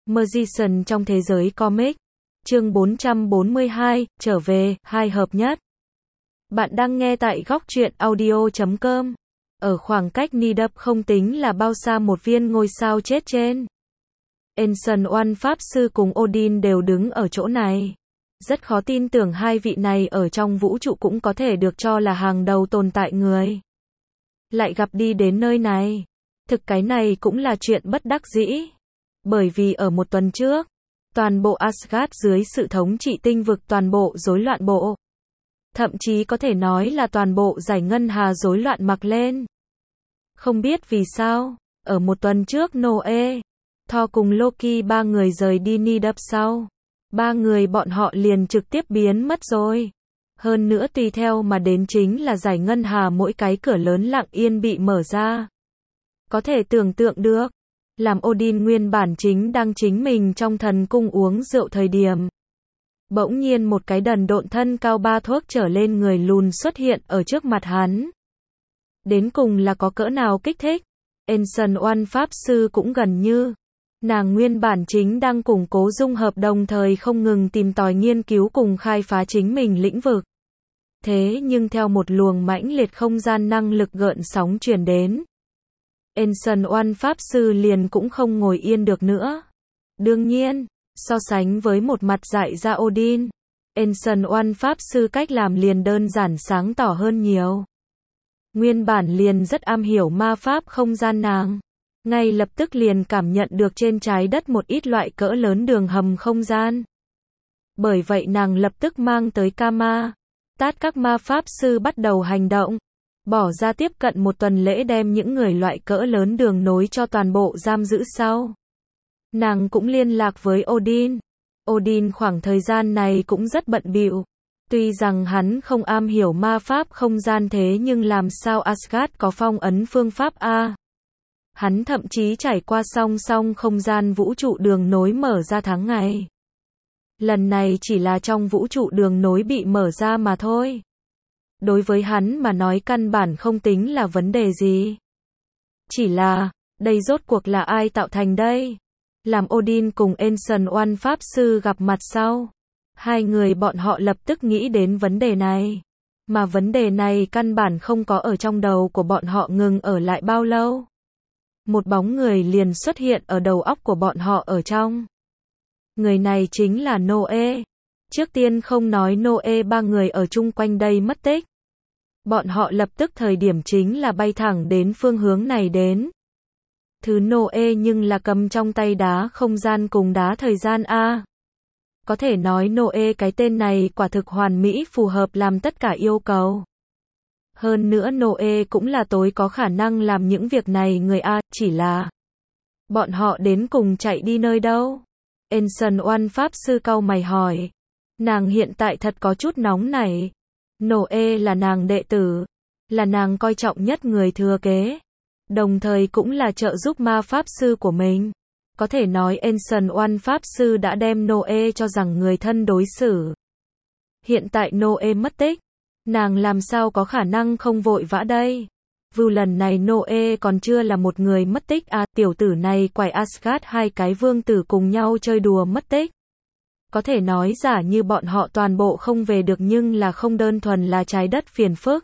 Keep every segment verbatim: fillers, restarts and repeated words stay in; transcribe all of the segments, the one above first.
Magician trong thế giới comic. Chương bốn trăm bốn mươi hai, trở về, hai hợp nhất. Bạn đang nghe tại góc truyện audio chấm com. Ở khoảng cách Nidap không tính là bao xa một viên ngôi sao chết trên. Ancient One Pháp Sư cùng Odin đều đứng ở chỗ này. Rất khó tin tưởng hai vị này ở trong vũ trụ cũng có thể được cho là hàng đầu tồn tại người. Lại gặp đi đến nơi này. Thực cái này cũng là chuyện bất đắc dĩ. Bởi vì ở một tuần trước, toàn bộ Asgard dưới sự thống trị tinh vực toàn bộ rối loạn bộ. Thậm chí có thể nói là toàn bộ giải ngân hà rối loạn mặc lên. Không biết vì sao, ở một tuần trước Noe, Thor cùng Loki ba người rời đi Nidap sau. Ba người bọn họ liền trực tiếp biến mất rồi. Hơn nữa tùy theo mà đến chính là giải ngân hà mỗi cái cửa lớn lặng yên bị mở ra. Có thể tưởng tượng được, làm Odin nguyên bản chính đang chính mình trong thần cung uống rượu thời điểm. Bỗng nhiên một cái đần độn thân cao ba thước trở lên người lùn xuất hiện ở trước mặt hắn. Đến cùng là có cỡ nào kích thích. Ancient One Pháp Sư cũng gần như. Nàng nguyên bản chính đang củng cố dung hợp đồng thời không ngừng tìm tòi nghiên cứu cùng khai phá chính mình lĩnh vực. Thế nhưng theo một luồng mãnh liệt không gian năng lực gợn sóng truyền đến. Ancient One Pháp Sư liền cũng không ngồi yên được nữa. Đương nhiên, so sánh với một mặt dại ra Odin, Ancient One Pháp Sư cách làm liền đơn giản sáng tỏ hơn nhiều. Nguyên bản liền rất am hiểu ma pháp không gian nàng. Ngay lập tức liền cảm nhận được trên trái đất một ít loại cỡ lớn đường hầm không gian. Bởi vậy nàng lập tức mang tới Kama. Tát các ma pháp sư bắt đầu hành động. Bỏ ra tiếp cận một tuần lễ đem những người loại cỡ lớn đường nối cho toàn bộ giam giữ sau. Nàng cũng liên lạc với Odin. Odin khoảng thời gian này cũng rất bận bịu. Tuy rằng hắn không am hiểu ma pháp không gian thế nhưng làm sao Asgard có phong ấn phương pháp A. Hắn thậm chí trải qua song song không gian vũ trụ đường nối mở ra tháng ngày. Lần này chỉ là trong vũ trụ đường nối bị mở ra mà thôi. Đối với hắn mà nói căn bản không tính là vấn đề gì. Chỉ là, đây rốt cuộc là ai tạo thành đây? Làm Odin cùng Ancient One Pháp Sư gặp mặt sau. Hai người bọn họ lập tức nghĩ đến vấn đề này. Mà vấn đề này căn bản không có ở trong đầu của bọn họ ngừng ở lại bao lâu. Một bóng người liền xuất hiện ở đầu óc của bọn họ ở trong. Người này chính là Noe. Trước tiên không nói Noe ba người ở chung quanh đây mất tích. Bọn họ lập tức thời điểm chính là bay thẳng đến phương hướng này đến. Thứ Noe nhưng là cầm trong tay đá không gian cùng đá thời gian A. Có thể nói Noe cái tên này quả thực hoàn mỹ phù hợp làm tất cả yêu cầu. Hơn nữa Noe cũng là tối có khả năng làm những việc này người A, chỉ là bọn họ đến cùng chạy đi nơi đâu? Ancient One Pháp Sư cau mày hỏi. Nàng hiện tại thật có chút nóng nảy. Noe là nàng đệ tử, là nàng coi trọng nhất người thừa kế, đồng thời cũng là trợ giúp ma pháp sư của mình. Có thể nói Ancient One Pháp Sư đã đem Noe cho rằng người thân đối xử. Hiện tại Noe mất tích, nàng làm sao có khả năng không vội vã đây? Vu lần này Noe còn chưa là một người mất tích à, tiểu tử này quải Asgard hai cái vương tử cùng nhau chơi đùa mất tích. Có thể nói giả như bọn họ toàn bộ không về được nhưng là không đơn thuần là trái đất phiền phức.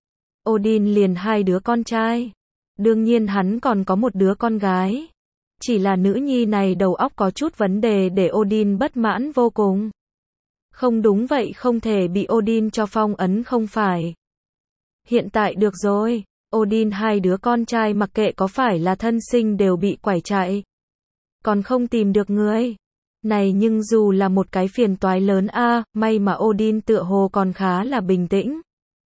Odin liền hai đứa con trai. Đương nhiên hắn còn có một đứa con gái. Chỉ là nữ nhi này đầu óc có chút vấn đề để Odin bất mãn vô cùng. Không đúng vậy không thể bị Odin cho phong ấn không phải. Hiện tại được rồi, Odin hai đứa con trai mặc kệ có phải là thân sinh đều bị quải chạy. Còn không tìm được người. Này nhưng dù là một cái phiền toái lớn a, may mà Odin tựa hồ còn khá là bình tĩnh.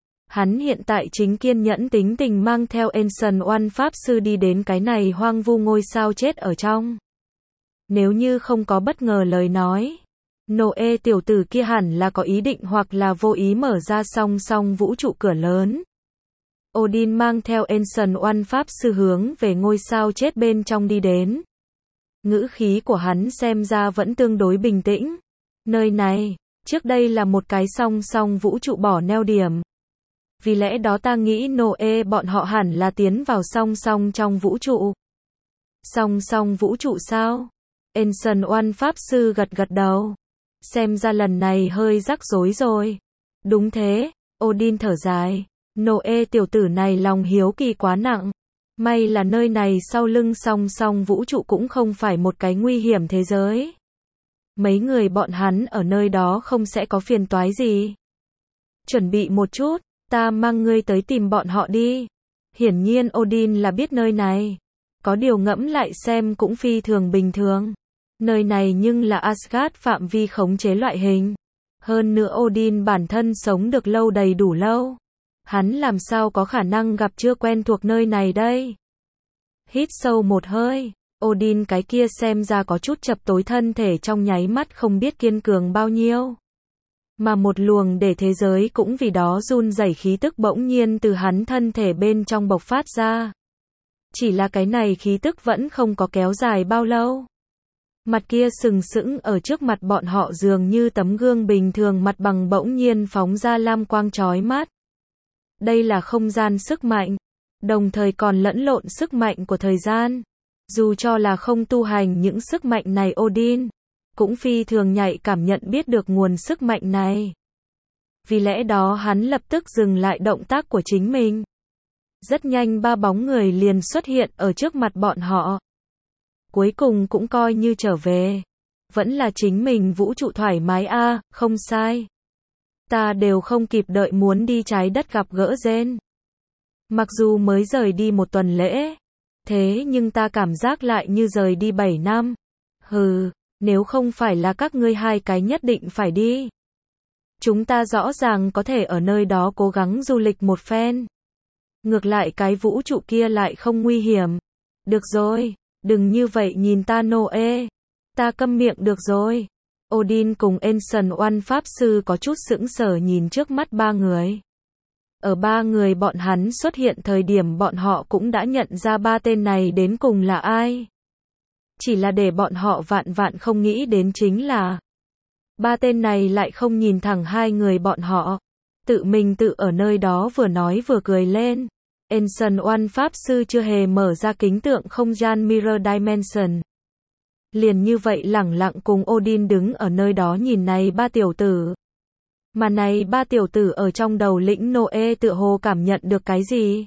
Hắn hiện tại chính kiên nhẫn tính tình mang theo Ancient One Pháp Sư đi đến cái này hoang vu ngôi sao chết ở trong. Nếu như không có bất ngờ lời nói, Noe tiểu tử kia hẳn là có ý định hoặc là vô ý mở ra song song vũ trụ cửa lớn. Odin mang theo Ancient One Pháp Sư hướng về ngôi sao chết bên trong đi đến. Ngữ khí của hắn xem ra vẫn tương đối bình tĩnh. Nơi này, trước đây là một cái song song vũ trụ bỏ neo điểm. Vì lẽ đó ta nghĩ Noe bọn họ hẳn là tiến vào song song trong vũ trụ. Song song vũ trụ sao? Ancient One Pháp Sư gật gật đầu. Xem ra lần này hơi rắc rối rồi. Đúng thế, Odin thở dài. Noe tiểu tử này lòng hiếu kỳ quá nặng. May là nơi này sau lưng song song vũ trụ cũng không phải một cái nguy hiểm thế giới. Mấy người bọn hắn ở nơi đó không sẽ có phiền toái gì. Chuẩn bị một chút, ta mang ngươi tới tìm bọn họ đi. Hiển nhiên Odin là biết nơi này. Có điều ngẫm lại xem cũng phi thường bình thường. Nơi này nhưng là Asgard phạm vi khống chế loại hình. Hơn nữa Odin bản thân sống được lâu đầy đủ lâu. Hắn làm sao có khả năng gặp chưa quen thuộc nơi này đây? Hít sâu một hơi, Odin cái kia xem ra có chút chập tối thân thể trong nháy mắt không biết kiên cường bao nhiêu. Mà một luồng để thế giới cũng vì đó run rẩy khí tức bỗng nhiên từ hắn thân thể bên trong bộc phát ra. Chỉ là cái này khí tức vẫn không có kéo dài bao lâu. Mặt kia sừng sững ở trước mặt bọn họ dường như tấm gương bình thường mặt bằng bỗng nhiên phóng ra lam quang chói mắt. Đây là không gian sức mạnh, đồng thời còn lẫn lộn sức mạnh của thời gian. Dù cho là không tu hành những sức mạnh này Odin, cũng phi thường nhạy cảm nhận biết được nguồn sức mạnh này. Vì lẽ đó hắn lập tức dừng lại động tác của chính mình. Rất nhanh ba bóng người liền xuất hiện ở trước mặt bọn họ. Cuối cùng cũng coi như trở về. Vẫn là chính mình vũ trụ thoải mái a, à, không sai. Ta đều không kịp đợi muốn đi trái đất gặp gỡ Gen. Mặc dù mới rời đi một tuần lễ, thế nhưng ta cảm giác lại như rời đi bảy năm. Hừ, nếu không phải là các ngươi hai cái nhất định phải đi. Chúng ta rõ ràng có thể ở nơi đó cố gắng du lịch một phen. Ngược lại cái vũ trụ kia lại không nguy hiểm. Được rồi, đừng như vậy nhìn ta Noe. Ta câm miệng được rồi. Odin cùng Ancient One Pháp Sư có chút sững sờ nhìn trước mắt ba người. Ở ba người bọn hắn xuất hiện thời điểm bọn họ cũng đã nhận ra ba tên này đến cùng là ai. Chỉ là để bọn họ vạn vạn không nghĩ đến chính là ba tên này lại không nhìn thẳng hai người bọn họ. Tự mình tự ở nơi đó vừa nói vừa cười lên. Ancient One Pháp Sư chưa hề mở ra kính tượng không gian Mirror Dimension. Liền như vậy lẳng lặng cùng Odin đứng ở nơi đó nhìn này ba tiểu tử. Mà này ba tiểu tử ở trong đầu lĩnh Noe tựa hồ cảm nhận được cái gì.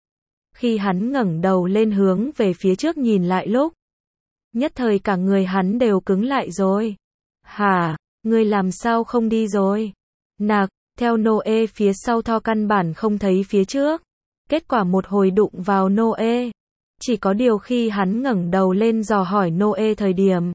Khi hắn ngẩng đầu lên hướng về phía trước nhìn lại lúc. Nhất thời cả người hắn đều cứng lại rồi. Hả, ngươi làm sao không đi rồi? Nạc, theo Noe phía sau Thor căn bản không thấy phía trước. Kết quả một hồi đụng vào Noe. Chỉ có điều khi hắn ngẩng đầu lên dò hỏi Noe thời điểm.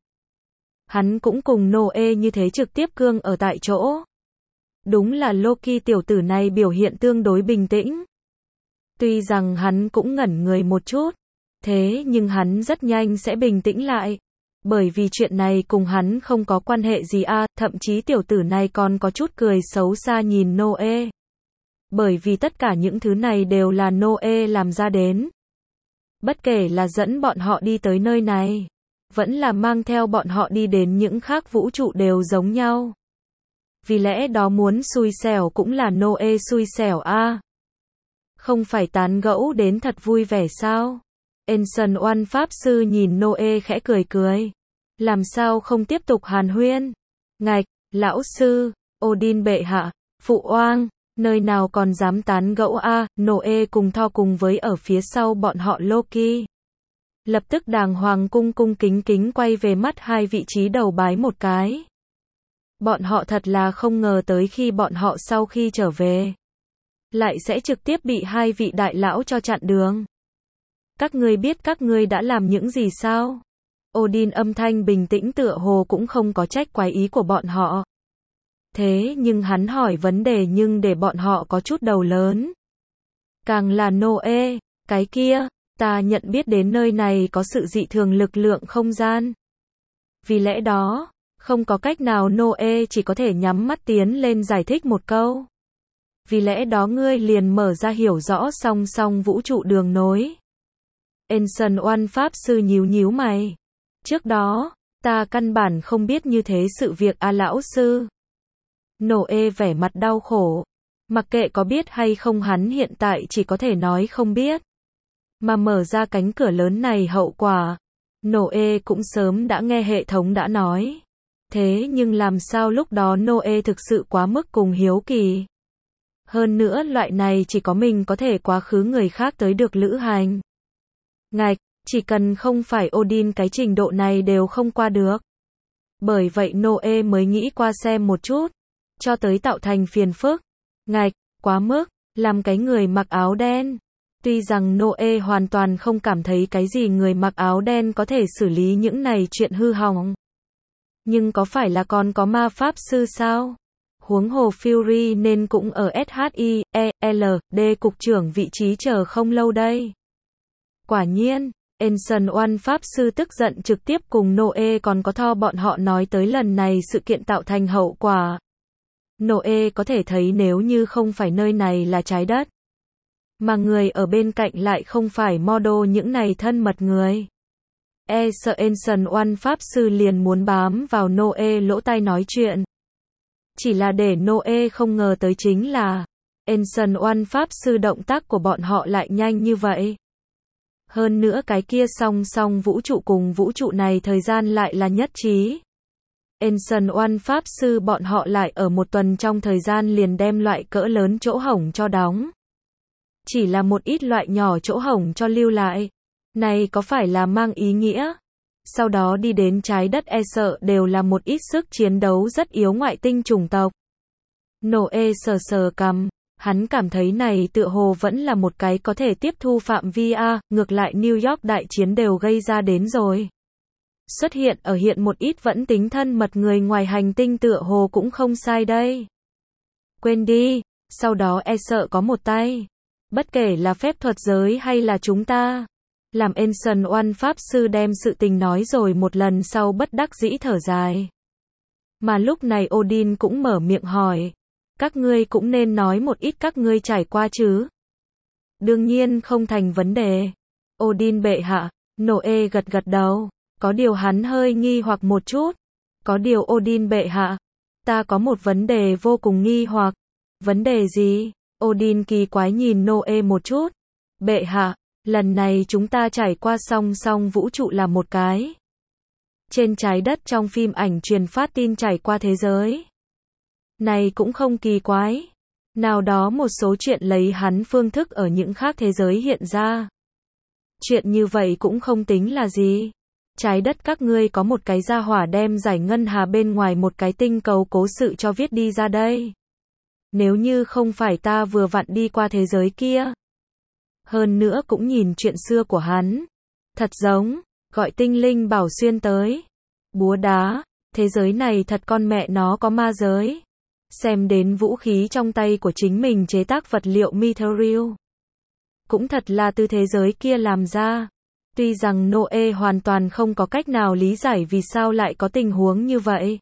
Hắn cũng cùng Noe như thế trực tiếp cương ở tại chỗ. Đúng là Loki tiểu tử này biểu hiện tương đối bình tĩnh. Tuy rằng hắn cũng ngẩn người một chút. Thế nhưng hắn rất nhanh sẽ bình tĩnh lại. Bởi vì chuyện này cùng hắn không có quan hệ gì a, à, thậm chí tiểu tử này còn có chút cười xấu xa nhìn Noe. Bởi vì tất cả những thứ này đều là Noe làm ra đến. Bất kể là dẫn bọn họ đi tới nơi này, vẫn là mang theo bọn họ đi đến những khác vũ trụ đều giống nhau. Vì lẽ đó muốn xui xẻo cũng là Noe xui xẻo a. À. Không phải tán gẫu đến thật vui vẻ sao? Ancient One Pháp Sư nhìn Noe khẽ cười cười. Làm sao không tiếp tục hàn huyên? Ngạch, lão sư, Odin bệ hạ, phụ oang. Nơi nào còn dám tán gẫu a, à, Noe cùng Thor cùng với ở phía sau bọn họ Loki. Lập tức đàng hoàng cung cung kính kính quay về mắt hai vị trí đầu bái một cái. Bọn họ thật là không ngờ tới khi bọn họ sau khi trở về. Lại sẽ trực tiếp bị hai vị đại lão cho chặn đường. Các ngươi biết các ngươi đã làm những gì sao? Odin âm thanh bình tĩnh tựa hồ cũng không có trách quái ý của bọn họ. Thế nhưng hắn hỏi vấn đề nhưng để bọn họ có chút đầu lớn. Càng là Noe, cái kia, ta nhận biết đến nơi này có sự dị thường lực lượng không gian. Vì lẽ đó, không có cách nào Noe chỉ có thể nhắm mắt tiến lên giải thích một câu. Vì lẽ đó ngươi liền mở ra hiểu rõ song song vũ trụ đường nối. Ancient One Pháp Sư nhíu nhíu mày. Trước đó, ta căn bản không biết như thế sự việc a à, lão sư. Noe vẻ mặt đau khổ. Mặc kệ có biết hay không hắn hiện tại chỉ có thể nói không biết. Mà mở ra cánh cửa lớn này hậu quả. Noe cũng sớm đã nghe hệ thống đã nói. Thế nhưng làm sao lúc đó Noe thực sự quá mức cùng hiếu kỳ. Hơn nữa loại này chỉ có mình có thể quá khứ người khác tới được lữ hành. Ngạch, chỉ cần không phải Odin cái trình độ này đều không qua được. Bởi vậy Noe mới nghĩ qua xem một chút, cho tới tạo thành phiền phức. Ngạch, quá mức, làm cái người mặc áo đen. Tuy rằng Noe hoàn toàn không cảm thấy cái gì người mặc áo đen có thể xử lý những này chuyện hư hỏng. Nhưng có phải là còn có ma pháp sư sao? Huống hồ Fury nên cũng ở S H I E L D cục trưởng vị trí chờ không lâu đây. Quả nhiên, Ancient One pháp sư tức giận trực tiếp cùng Noe còn có Thor bọn họ nói tới lần này sự kiện tạo thành hậu quả. Noe có thể thấy nếu như không phải nơi này là trái đất, mà người ở bên cạnh lại không phải model những này thân mật người. E sợ Ancient One pháp sư liền muốn bám vào Noe lỗ tai nói chuyện. Chỉ là để Noe không ngờ tới chính là Ancient One pháp sư động tác của bọn họ lại nhanh như vậy. Hơn nữa cái kia song song vũ trụ cùng vũ trụ này thời gian lại là nhất trí. Ancient One pháp sư bọn họ lại ở một tuần trong thời gian liền đem loại cỡ lớn chỗ hổng cho đóng. Chỉ là một ít loại nhỏ chỗ hổng cho lưu lại. Này có phải là mang ý nghĩa? Sau đó đi đến trái đất e sợ đều là một ít sức chiến đấu rất yếu ngoại tinh chủng tộc. Noe sờ sờ cằm, hắn cảm thấy này tựa hồ vẫn là một cái có thể tiếp thu phạm vi a, ngược lại New York đại chiến đều gây ra đến rồi. Xuất hiện ở hiện một ít vẫn tính thân mật người ngoài hành tinh tựa hồ cũng không sai đây. Quên đi, sau đó e sợ có một tay. Bất kể là phép thuật giới hay là chúng ta. Làm Ancient One pháp sư đem sự tình nói rồi một lần sau bất đắc dĩ thở dài. Mà lúc này Odin cũng mở miệng hỏi. Các ngươi cũng nên nói một ít các ngươi trải qua chứ. Đương nhiên không thành vấn đề. Odin bệ hạ, Noe gật gật đầu. Có điều hắn hơi nghi hoặc một chút. Có điều Odin bệ hạ, ta có một vấn đề vô cùng nghi hoặc. Vấn đề gì? Odin kỳ quái nhìn Noe một chút. Bệ hạ, lần này chúng ta trải qua song song vũ trụ là một cái. Trên trái đất trong phim ảnh truyền phát tin trải qua thế giới. Này cũng không kỳ quái. Nào đó một số chuyện lấy hắn phương thức ở những khác thế giới hiện ra. Chuyện như vậy cũng không tính là gì. Trái đất các ngươi có một cái gia hỏa đem giải ngân hà bên ngoài một cái tinh cầu cố sự cho viết đi ra đây. Nếu như không phải ta vừa vặn đi qua thế giới kia. Hơn nữa cũng nhìn chuyện xưa của hắn. Thật giống, gọi tinh linh bảo xuyên tới. Búa đá, thế giới này thật con mẹ nó có ma giới. Xem đến vũ khí trong tay của chính mình chế tác vật liệu Mithril. Cũng thật là từ thế giới kia làm ra. Tuy rằng Noe hoàn toàn không có cách nào lý giải vì sao lại có tình huống như vậy.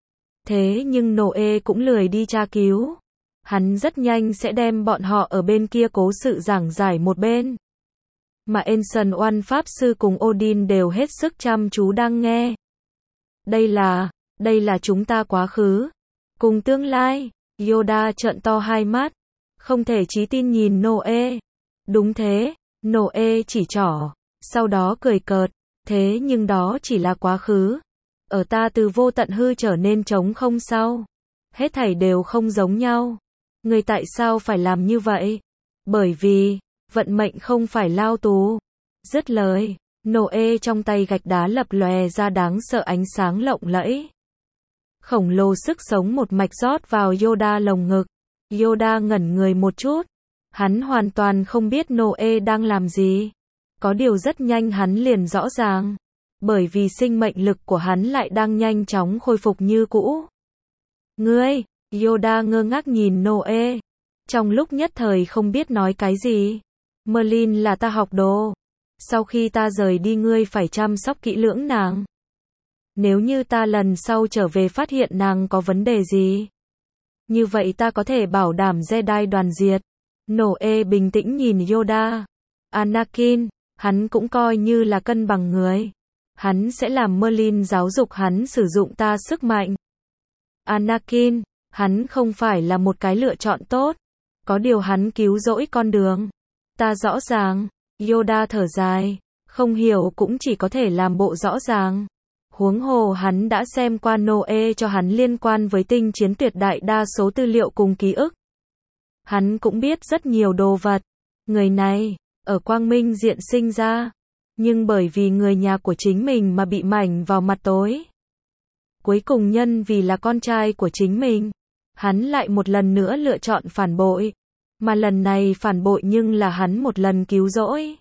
Thế nhưng Noe cũng lười đi tra cứu. Hắn rất nhanh sẽ đem bọn họ ở bên kia cố sự giảng giải một bên. Mà Ancient One pháp sư cùng Odin đều hết sức chăm chú đang nghe. Đây là, đây là chúng ta quá khứ. Cùng tương lai, Yoda trợn to hai mắt. Không thể chí tin nhìn Noe. Đúng thế, Noe chỉ trỏ. Sau đó cười cợt. Thế nhưng đó chỉ là quá khứ. Ở ta từ vô tận hư trở nên trống không sau. Hết thảy đều không giống nhau. Người tại sao phải làm như vậy? Bởi vì, vận mệnh không phải lao tù. Dứt lời, Noe trong tay gạch đá lập lòe ra đáng sợ ánh sáng lộng lẫy. Khổng lồ sức sống một mạch rót vào Yoda lồng ngực. Yoda ngẩn người một chút. Hắn hoàn toàn không biết Noe đang làm gì. Có điều rất nhanh hắn liền rõ ràng. Bởi vì sinh mệnh lực của hắn lại đang nhanh chóng khôi phục như cũ. Ngươi, Yoda ngơ ngác nhìn Noe. Trong lúc nhất thời không biết nói cái gì. Merlin là ta học đồ. Sau khi ta rời đi ngươi phải chăm sóc kỹ lưỡng nàng. Nếu như ta lần sau trở về phát hiện nàng có vấn đề gì. Như vậy ta có thể bảo đảm Jedi đoàn diệt. Noe bình tĩnh nhìn Yoda. Anakin, hắn cũng coi như là cân bằng người. Hắn sẽ làm Merlin giáo dục hắn sử dụng ta sức mạnh. Anakin, hắn không phải là một cái lựa chọn tốt. Có điều hắn cứu rỗi con đường. Ta rõ ràng. Yoda thở dài. Không hiểu cũng chỉ có thể làm bộ rõ ràng. Huống hồ hắn đã xem qua Noe cho hắn liên quan với tinh chiến tuyệt đại đa số tư liệu cùng ký ức. Hắn cũng biết rất nhiều đồ vật. Người này, ở Quang Minh Diện sinh ra, nhưng bởi vì người nhà của chính mình mà bị mảnh vào mặt tối. Cuối cùng nhân vì là con trai của chính mình, hắn lại một lần nữa lựa chọn phản bội. Mà lần này phản bội nhưng là hắn một lần cứu rỗi.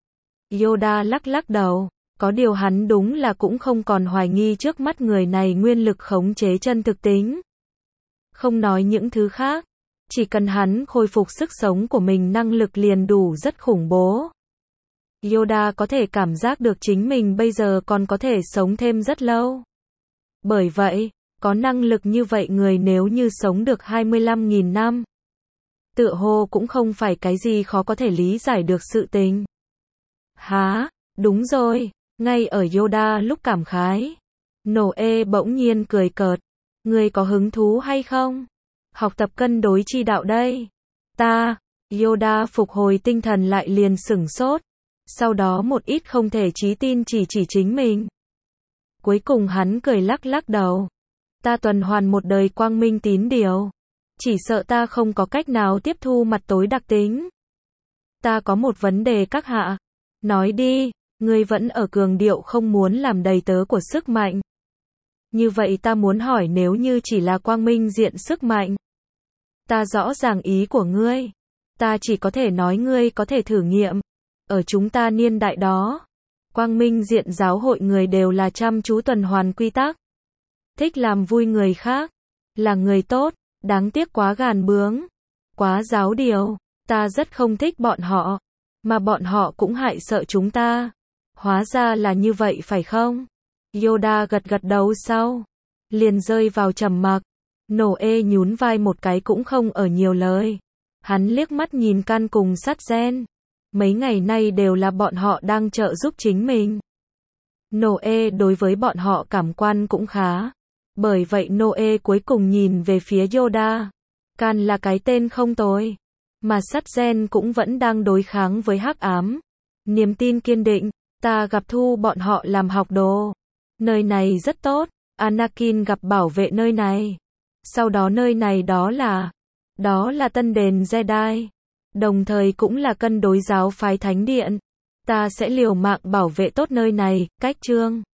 Yoda lắc lắc đầu, có điều hắn đúng là cũng không còn hoài nghi trước mắt người này nguyên lực khống chế chân thực tính. Không nói những thứ khác, chỉ cần hắn khôi phục sức sống của mình năng lực liền đủ rất khủng bố. Yoda có thể cảm giác được chính mình bây giờ còn có thể sống thêm rất lâu. Bởi vậy, có năng lực như vậy người nếu như sống được hai mươi lăm nghìn năm, tựa hồ cũng không phải cái gì khó có thể lý giải được sự tình. Hả, đúng rồi, ngay ở Yoda lúc cảm khái, Noe bỗng nhiên cười cợt, ngươi có hứng thú hay không? Học tập cân đối chi đạo đây. Ta, Yoda phục hồi tinh thần lại liền sửng sốt, sau đó một ít không thể chí tin chỉ chỉ chính mình. Cuối cùng hắn cười lắc lắc đầu. Ta tuần hoàn một đời quang minh tín điều. Chỉ sợ ta không có cách nào tiếp thu mặt tối đặc tính. Ta có một vấn đề các hạ. Nói đi, ngươi vẫn ở cường điệu không muốn làm đầy tớ của sức mạnh. Như vậy ta muốn hỏi nếu như chỉ là quang minh diện sức mạnh. Ta rõ ràng ý của ngươi. Ta chỉ có thể nói ngươi có thể thử nghiệm. Ở chúng ta niên đại đó, quang minh diện giáo hội người đều là chăm chú tuần hoàn quy tắc. Thích làm vui người khác. Là người tốt, đáng tiếc quá gàn bướng. Quá giáo điều. Ta rất không thích bọn họ. Mà bọn họ cũng hại sợ chúng ta. Hóa ra là như vậy phải không? Yoda gật gật đầu sau. Liền rơi vào trầm mặc. Noe nhún vai một cái cũng không ở nhiều lời. Hắn liếc mắt nhìn Can cùng Sắt Gen. Mấy ngày nay đều là bọn họ đang trợ giúp chính mình. Noe đối với bọn họ cảm quan cũng khá. Bởi vậy Noe cuối cùng nhìn về phía Yoda. Can là cái tên không tồi. Mà Sắt Gen cũng vẫn đang đối kháng với hắc ám. Niềm tin kiên định. Ta gặp thu bọn họ làm học đồ. Nơi này rất tốt. Anakin gặp bảo vệ nơi này. Sau đó nơi này đó là. Đó là tân đền Jedi. Đồng thời cũng là cân đối giáo phái thánh điện. Ta sẽ liều mạng bảo vệ tốt nơi này. Cách chương